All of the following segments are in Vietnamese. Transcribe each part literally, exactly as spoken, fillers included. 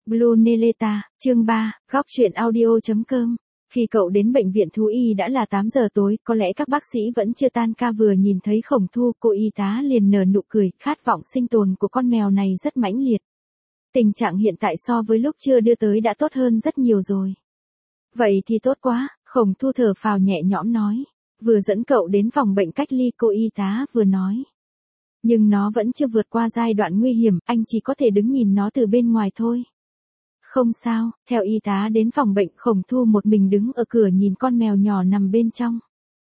Blue Neleta, chương ba, góc truyện audio.com. Khi cậu đến bệnh viện thú y đã là tám giờ tối, có lẽ các bác sĩ vẫn chưa tan ca, vừa nhìn thấy Khổng Thu, cô y tá liền nở nụ cười, khát vọng sinh tồn của con mèo này rất mãnh liệt. Tình trạng hiện tại so với lúc chưa đưa tới đã tốt hơn rất nhiều rồi. Vậy thì tốt quá, Khổng Thu thở phào nhẹ nhõm nói. Vừa dẫn cậu đến phòng bệnh cách ly, cô y tá vừa nói. Nhưng nó vẫn chưa vượt qua giai đoạn nguy hiểm, anh chỉ có thể đứng nhìn nó từ bên ngoài thôi. Không sao, theo y tá đến phòng bệnh, Khổng Thu một mình đứng ở cửa nhìn con mèo nhỏ nằm bên trong.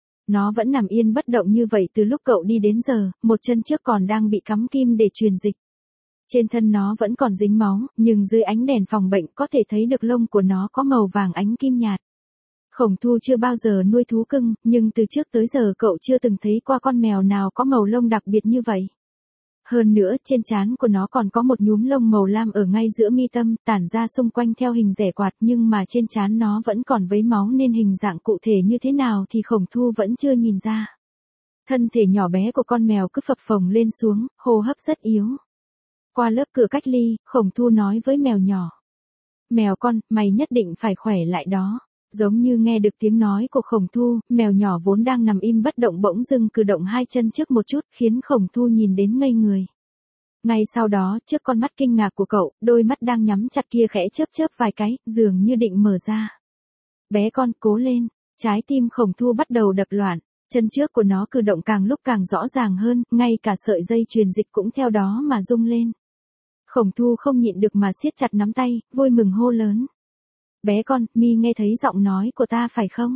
Nó vẫn nằm yên bất động như vậy từ lúc cậu đi đến giờ, một chân trước còn đang bị cắm kim để truyền dịch. Trên thân nó vẫn còn dính máu, nhưng dưới ánh đèn phòng bệnh có thể thấy được lông của nó có màu vàng ánh kim nhạt. Khổng Thu chưa bao giờ nuôi thú cưng, nhưng từ trước tới giờ cậu chưa từng thấy qua con mèo nào có màu lông đặc biệt như vậy. Hơn nữa, trên trán của nó còn có một nhúm lông màu lam ở ngay giữa mi tâm, tản ra xung quanh theo hình rẻ quạt, nhưng mà trên trán nó vẫn còn vấy máu nên hình dạng cụ thể như thế nào thì Khổng Thu vẫn chưa nhìn ra. Thân thể nhỏ bé của con mèo cứ phập phồng lên xuống, hô hấp rất yếu. Qua lớp cửa cách ly, Khổng Thu nói với mèo nhỏ. Mèo con, mày nhất định phải khỏe lại đó. Giống như nghe được tiếng nói của Khổng Thu, mèo nhỏ vốn đang nằm im bất động bỗng dưng cử động hai chân trước một chút, khiến Khổng Thu nhìn đến ngây người. Ngay sau đó, trước con mắt kinh ngạc của cậu, đôi mắt đang nhắm chặt kia khẽ chớp chớp vài cái, dường như định mở ra. Bé con, cố lên. Trái tim Khổng Thu bắt đầu đập loạn, chân trước của nó cử động càng lúc càng rõ ràng hơn, ngay cả sợi dây truyền dịch cũng theo đó mà rung lên. Khổng Thu không nhịn được mà siết chặt nắm tay, vui mừng hô lớn. Bé con, mi nghe thấy giọng nói của ta phải không?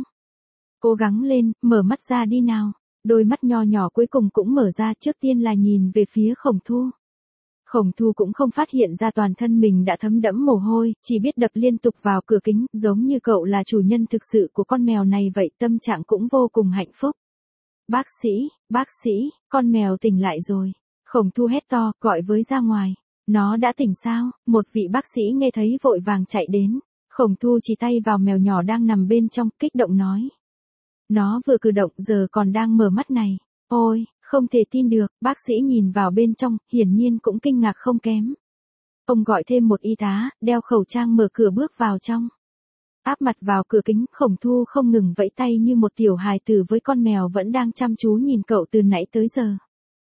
Cố gắng lên, mở mắt ra đi nào. Đôi mắt nho nhỏ cuối cùng cũng mở ra, trước tiên là nhìn về phía Khổng Thu. Khổng Thu cũng không phát hiện ra toàn thân mình đã thấm đẫm mồ hôi, chỉ biết đập liên tục vào cửa kính, giống như cậu là chủ nhân thực sự của con mèo này vậy, tâm trạng cũng vô cùng hạnh phúc. Bác sĩ, bác sĩ, con mèo tỉnh lại rồi. Khổng Thu hét to, gọi với ra ngoài. Nó đã tỉnh sao? Một vị bác sĩ nghe thấy vội vàng chạy đến. Khổng Thu chỉ tay vào mèo nhỏ đang nằm bên trong, kích động nói. Nó vừa cử động giờ còn đang mở mắt này. Ôi, không thể tin được, bác sĩ nhìn vào bên trong, hiển nhiên cũng kinh ngạc không kém. Ông gọi thêm một y tá, đeo khẩu trang mở cửa bước vào trong. Áp mặt vào cửa kính, Khổng Thu không ngừng vẫy tay như một tiểu hài tử với con mèo vẫn đang chăm chú nhìn cậu từ nãy tới giờ.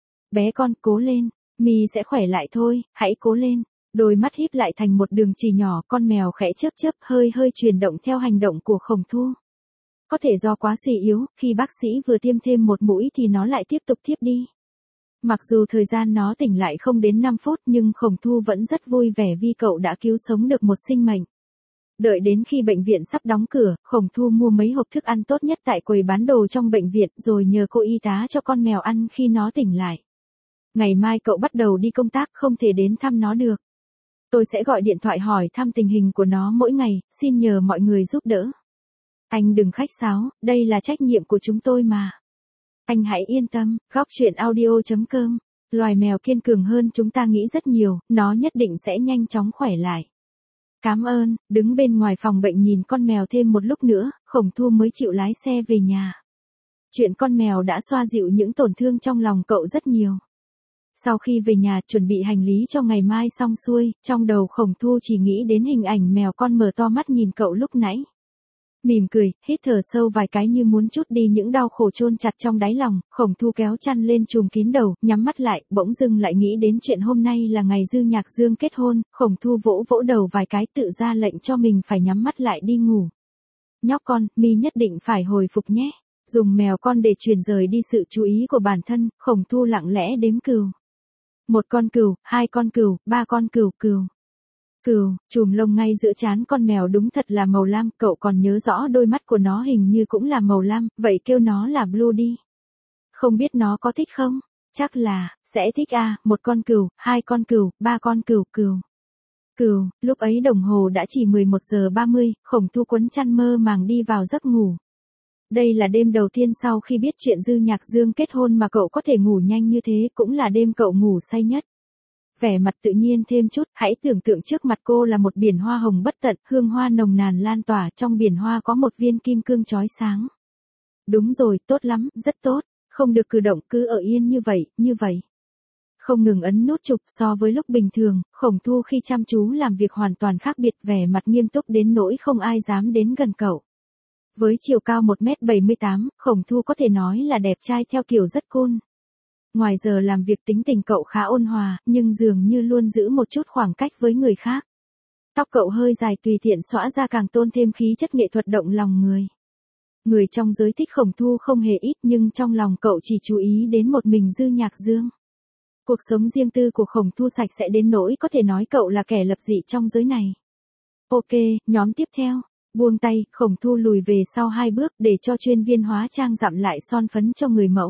Bé con, cố lên, mi sẽ khỏe lại thôi, hãy cố lên. Đôi mắt híp lại thành một đường chỉ nhỏ, con mèo khẽ chớp chớp hơi hơi chuyển động theo hành động của Khổng Thu. Có thể do quá suy yếu, khi bác sĩ vừa tiêm thêm một mũi thì nó lại tiếp tục thiếp đi. Mặc dù thời gian nó tỉnh lại không đến năm phút nhưng Khổng Thu vẫn rất vui vẻ vì cậu đã cứu sống được một sinh mệnh. Đợi đến khi bệnh viện sắp đóng cửa, Khổng Thu mua mấy hộp thức ăn tốt nhất tại quầy bán đồ trong bệnh viện rồi nhờ cô y tá cho con mèo ăn khi nó tỉnh lại. Ngày mai cậu bắt đầu đi công tác, không thể đến thăm nó được. Tôi sẽ gọi điện thoại hỏi thăm tình hình của nó mỗi ngày, xin nhờ mọi người giúp đỡ. Anh đừng khách sáo, đây là trách nhiệm của chúng tôi mà. Anh hãy yên tâm, góc truyện audio.com. Loài mèo kiên cường hơn chúng ta nghĩ rất nhiều, nó nhất định sẽ nhanh chóng khỏe lại. Cảm ơn, đứng bên ngoài phòng bệnh nhìn con mèo thêm một lúc nữa, Khổng Thu mới chịu lái xe về nhà. Chuyện con mèo đã xoa dịu những tổn thương trong lòng cậu rất nhiều. Sau khi về nhà chuẩn bị hành lý cho ngày mai xong xuôi, trong đầu Khổng Thu chỉ nghĩ đến hình ảnh mèo con mở to mắt nhìn cậu lúc nãy. Mỉm cười, hít thở sâu vài cái như muốn trút đi những đau khổ chôn chặt trong đáy lòng, Khổng Thu kéo chăn lên trùm kín đầu, nhắm mắt lại, bỗng dưng lại nghĩ đến chuyện hôm nay là ngày Dư Nhạc Dương kết hôn, Khổng Thu vỗ vỗ đầu vài cái tự ra lệnh cho mình phải nhắm mắt lại đi ngủ. Nhóc con, mi nhất định phải hồi phục nhé. Dùng mèo con để truyền rời đi sự chú ý của bản thân, Khổng Thu lặng lẽ đếm cừu. Một con cừu, hai con cừu, ba con cừu, cừu. Cừu, chùm lông ngay giữa trán con mèo đúng thật là màu lam, cậu còn nhớ rõ đôi mắt của nó hình như cũng là màu lam, vậy kêu nó là Blue đi. Không biết nó có thích không? Chắc là, sẽ thích à, một con cừu, hai con cừu, ba con cừu, cừu. Cừu, lúc ấy đồng hồ đã chỉ mười một giờ ba mươi, Khổng Thu quấn chăn mơ màng đi vào giấc ngủ. Đây là đêm đầu tiên sau khi biết chuyện Dư Nhạc Dương kết hôn mà cậu có thể ngủ nhanh như thế, cũng là đêm cậu ngủ say nhất. Vẻ mặt tự nhiên thêm chút, hãy tưởng tượng trước mặt cô là một biển hoa hồng bất tận, hương hoa nồng nàn lan tỏa, trong biển hoa có một viên kim cương chói sáng. Đúng rồi, tốt lắm, rất tốt, không được cử động, cứ ở yên như vậy, như vậy. không ngừng ấn nút chụp. So với lúc bình thường, Khổng Thu khi chăm chú làm việc hoàn toàn khác biệt, vẻ mặt nghiêm túc đến nỗi không ai dám đến gần cậu. Với chiều cao một mét bảy mươi tám, Khổng Thu có thể nói là đẹp trai theo kiểu rất cool. Ngoài giờ làm việc tính tình cậu khá ôn hòa, nhưng dường như luôn giữ một chút khoảng cách với người khác. Tóc cậu hơi dài tùy tiện xõa ra càng tôn thêm khí chất nghệ thuật động lòng người. Người trong giới thích Khổng Thu không hề ít, nhưng trong lòng cậu chỉ chú ý đến một mình Dư Nhạc Dương. Cuộc sống riêng tư của Khổng Thu sạch sẽ đến nỗi có thể nói cậu là kẻ lập dị trong giới này. Ok, nhóm tiếp theo. Buông tay, Khổng Thu lùi về sau hai bước để cho chuyên viên hóa trang dặm lại son phấn cho người mẫu.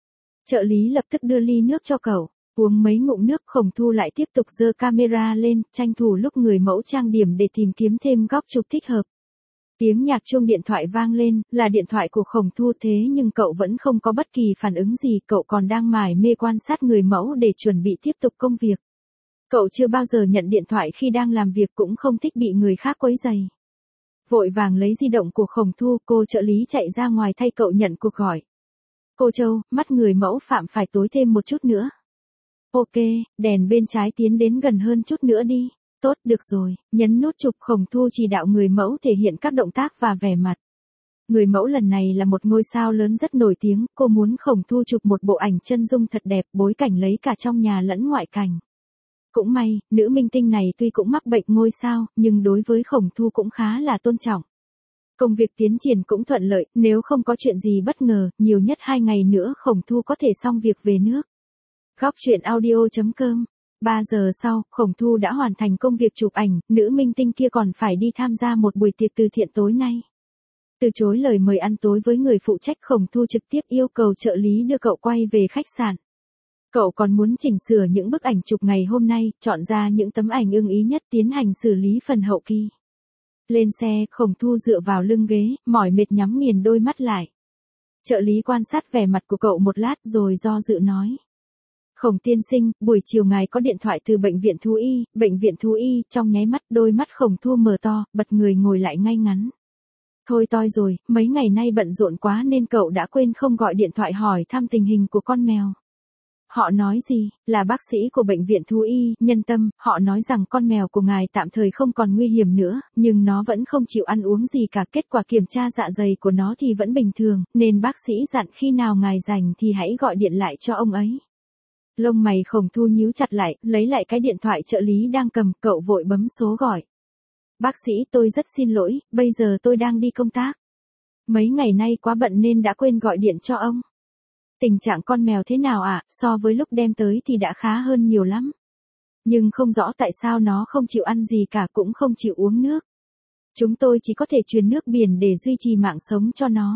Trợ lý lập tức đưa ly nước cho cậu. Uống mấy ngụm nước, Khổng Thu lại tiếp tục giơ camera lên, tranh thủ lúc người mẫu trang điểm để tìm kiếm thêm góc chụp thích hợp. Tiếng nhạc chuông điện thoại vang lên, là điện thoại của Khổng Thu, thế nhưng cậu vẫn không có bất kỳ phản ứng gì, cậu còn đang mải mê quan sát người mẫu để chuẩn bị tiếp tục công việc. Cậu chưa bao giờ nhận điện thoại khi đang làm việc, cũng không thích bị người khác quấy rầy. Vội vàng lấy di động của Khổng Thu, cô trợ lý chạy ra ngoài thay cậu nhận cuộc gọi. Cô Châu, mắt người mẫu Phạm phải tối thêm một chút nữa. Ok, đèn bên trái tiến đến gần hơn chút nữa đi. Tốt, được rồi, nhấn nút chụp. Khổng Thu chỉ đạo người mẫu thể hiện các động tác và vẻ mặt. Người mẫu lần này là một ngôi sao lớn rất nổi tiếng, cô muốn Khổng Thu chụp một bộ ảnh chân dung thật đẹp, bối cảnh lấy cả trong nhà lẫn ngoại cảnh. Cũng may, nữ minh tinh này tuy cũng mắc bệnh ngôi sao, nhưng đối với Khổng Thu cũng khá là tôn trọng. Công việc tiến triển cũng thuận lợi, nếu không có chuyện gì bất ngờ, nhiều nhất hai ngày nữa Khổng Thu có thể xong việc về nước. Góc truyện audio chấm com. ba giờ sau, Khổng Thu đã hoàn thành công việc chụp ảnh, nữ minh tinh kia còn phải đi tham gia một buổi tiệc từ thiện tối nay. Từ chối lời mời ăn tối với người phụ trách, Khổng Thu trực tiếp yêu cầu trợ lý đưa cậu quay về khách sạn. Cậu còn muốn chỉnh sửa những bức ảnh chụp ngày hôm nay, chọn ra những tấm ảnh ưng ý nhất tiến hành xử lý phần hậu kỳ. Lên xe, Khổng Thu dựa vào lưng ghế, mỏi mệt nhắm nghiền đôi mắt lại. Trợ lý quan sát vẻ mặt của cậu một lát rồi do dự nói. Khổng tiên sinh, buổi chiều ngài có điện thoại từ bệnh viện thú y. Bệnh viện thú y. Trong nháy mắt đôi mắt Khổng Thu mở to, bật người ngồi lại ngay ngắn. Thôi toi rồi, mấy ngày nay bận rộn quá nên cậu đã quên không gọi điện thoại hỏi thăm tình hình của con mèo. Họ nói gì? Là bác sĩ của bệnh viện thú y, nhân tâm, họ nói rằng con mèo của ngài tạm thời không còn nguy hiểm nữa, nhưng nó vẫn không chịu ăn uống gì cả, kết quả kiểm tra dạ dày của nó thì vẫn bình thường, nên bác sĩ dặn khi nào ngài rảnh thì hãy gọi điện lại cho ông ấy. Lông mày Khổng Thu nhíu chặt lại, lấy lại cái điện thoại trợ lý đang cầm, cậu vội bấm số gọi. Bác sĩ, tôi rất xin lỗi, bây giờ tôi đang đi công tác. Mấy ngày nay quá bận nên đã quên gọi điện cho ông. Tình trạng con mèo thế nào ạ? À? So với lúc đem tới thì đã khá hơn nhiều lắm. Nhưng không rõ tại sao nó không chịu ăn gì cả, cũng không chịu uống nước. Chúng tôi chỉ có thể truyền nước biển để duy trì mạng sống cho nó.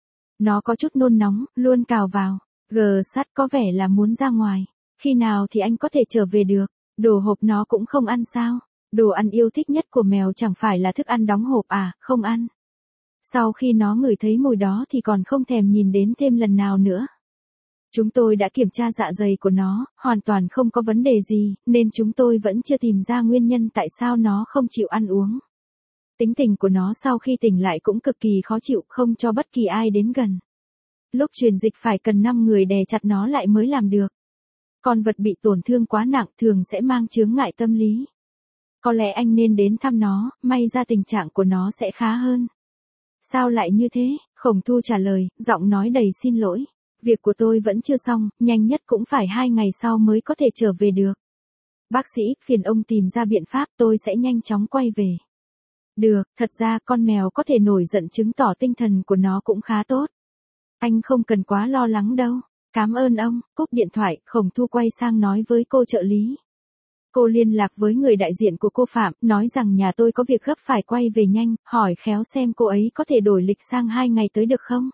Nó có chút nôn nóng, luôn cào vào. Gờ sắt có vẻ là muốn ra ngoài. Khi nào thì anh có thể trở về được? Đồ hộp nó cũng không ăn sao? Đồ ăn yêu thích nhất của mèo chẳng phải là thức ăn đóng hộp à, không ăn. Sau khi nó ngửi thấy mùi đó thì còn không thèm nhìn đến thêm lần nào nữa. Chúng tôi đã kiểm tra dạ dày của nó, hoàn toàn không có vấn đề gì, nên chúng tôi vẫn chưa tìm ra nguyên nhân tại sao nó không chịu ăn uống. Tính tình của nó sau khi tỉnh lại cũng cực kỳ khó chịu, không cho bất kỳ ai đến gần. Lúc truyền dịch phải cần năm người đè chặt nó lại mới làm được. Con vật bị tổn thương quá nặng thường sẽ mang chướng ngại tâm lý. Có lẽ anh nên đến thăm nó, may ra tình trạng của nó sẽ khá hơn. Sao lại như thế? Khổng Thu trả lời, giọng nói đầy xin lỗi. Việc của tôi vẫn chưa xong, nhanh nhất cũng phải hai ngày sau mới có thể trở về được. Bác sĩ, phiền ông tìm ra biện pháp, tôi sẽ nhanh chóng quay về. Được, thật ra con mèo có thể nổi giận chứng tỏ tinh thần của nó cũng khá tốt. Anh không cần quá lo lắng đâu. Cảm ơn ông. Cúp điện thoại, Khổng Thu quay sang nói với cô trợ lý. Cô liên lạc với người đại diện của cô Phạm, nói rằng nhà tôi có việc gấp phải quay về nhanh, hỏi khéo xem cô ấy có thể đổi lịch sang hai ngày tới được không?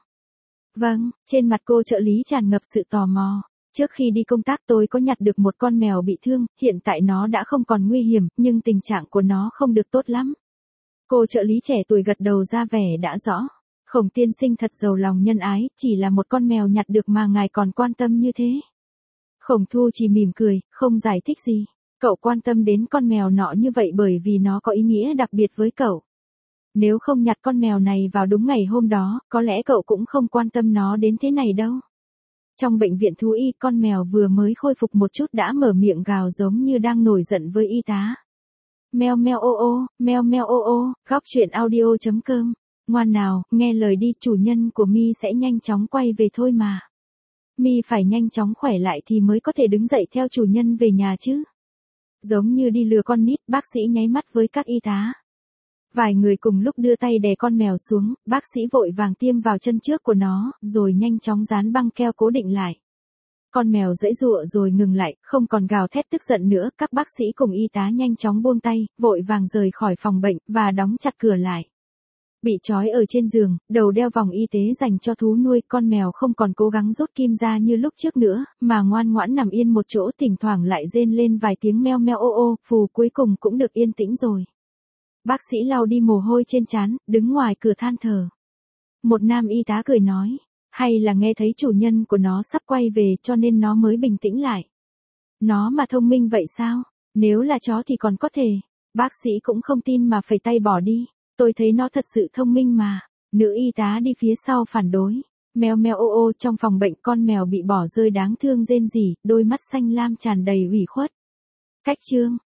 Vâng, trên mặt cô trợ lý tràn ngập sự tò mò. Trước khi đi công tác tôi có nhặt được một con mèo bị thương, hiện tại nó đã không còn nguy hiểm, nhưng tình trạng của nó không được tốt lắm. Cô trợ lý trẻ tuổi gật đầu ra vẻ đã rõ. Khổng tiên sinh thật giàu lòng nhân ái, chỉ là một con mèo nhặt được mà ngài còn quan tâm như thế. Khổng Thu chỉ mỉm cười, không giải thích gì. Cậu quan tâm đến con mèo nọ như vậy bởi vì nó có ý nghĩa đặc biệt với cậu. Nếu không nhặt con mèo này vào đúng ngày hôm đó, có lẽ cậu cũng không quan tâm nó đến thế này đâu. Trong bệnh viện thú y, con mèo vừa mới khôi phục một chút đã mở miệng gào giống như đang nổi giận với y tá. Meo meo ô ô, meo meo ô ô, góc chuyện audio chấm com. Ngoan nào, nghe lời đi, chủ nhân của Mi sẽ nhanh chóng quay về thôi mà. Mi phải nhanh chóng khỏe lại thì mới có thể đứng dậy theo chủ nhân về nhà chứ. Giống như đi lừa con nít, bác sĩ nháy mắt với các y tá. Vài người cùng lúc đưa tay đè con mèo xuống, bác sĩ vội vàng tiêm vào chân trước của nó, rồi nhanh chóng dán băng keo cố định lại. Con mèo giãy giụa rồi ngừng lại, không còn gào thét tức giận nữa, các bác sĩ cùng y tá nhanh chóng buông tay, vội vàng rời khỏi phòng bệnh, và đóng chặt cửa lại. Bị trói ở trên giường, đầu đeo vòng y tế dành cho thú nuôi, con mèo không còn cố gắng rút kim ra như lúc trước nữa, mà ngoan ngoãn nằm yên một chỗ, thỉnh thoảng lại rên lên vài tiếng meo meo ô ô, phù cuối cùng cũng được yên tĩnh rồi. Bác sĩ lau đi mồ hôi trên trán, đứng ngoài cửa than thở. Một nam y tá cười nói, hay là nghe thấy chủ nhân của nó sắp quay về cho nên nó mới bình tĩnh lại. Nó mà thông minh vậy sao? Nếu là chó thì còn có thể. Bác sĩ cũng không tin mà phẩy tay bỏ đi. Tôi thấy nó thật sự thông minh mà. Nữ y tá đi phía sau phản đối. Meo meo ô ô, trong phòng bệnh con mèo bị bỏ rơi đáng thương rên rỉ, đôi mắt xanh lam tràn đầy ủy khuất. Cách chương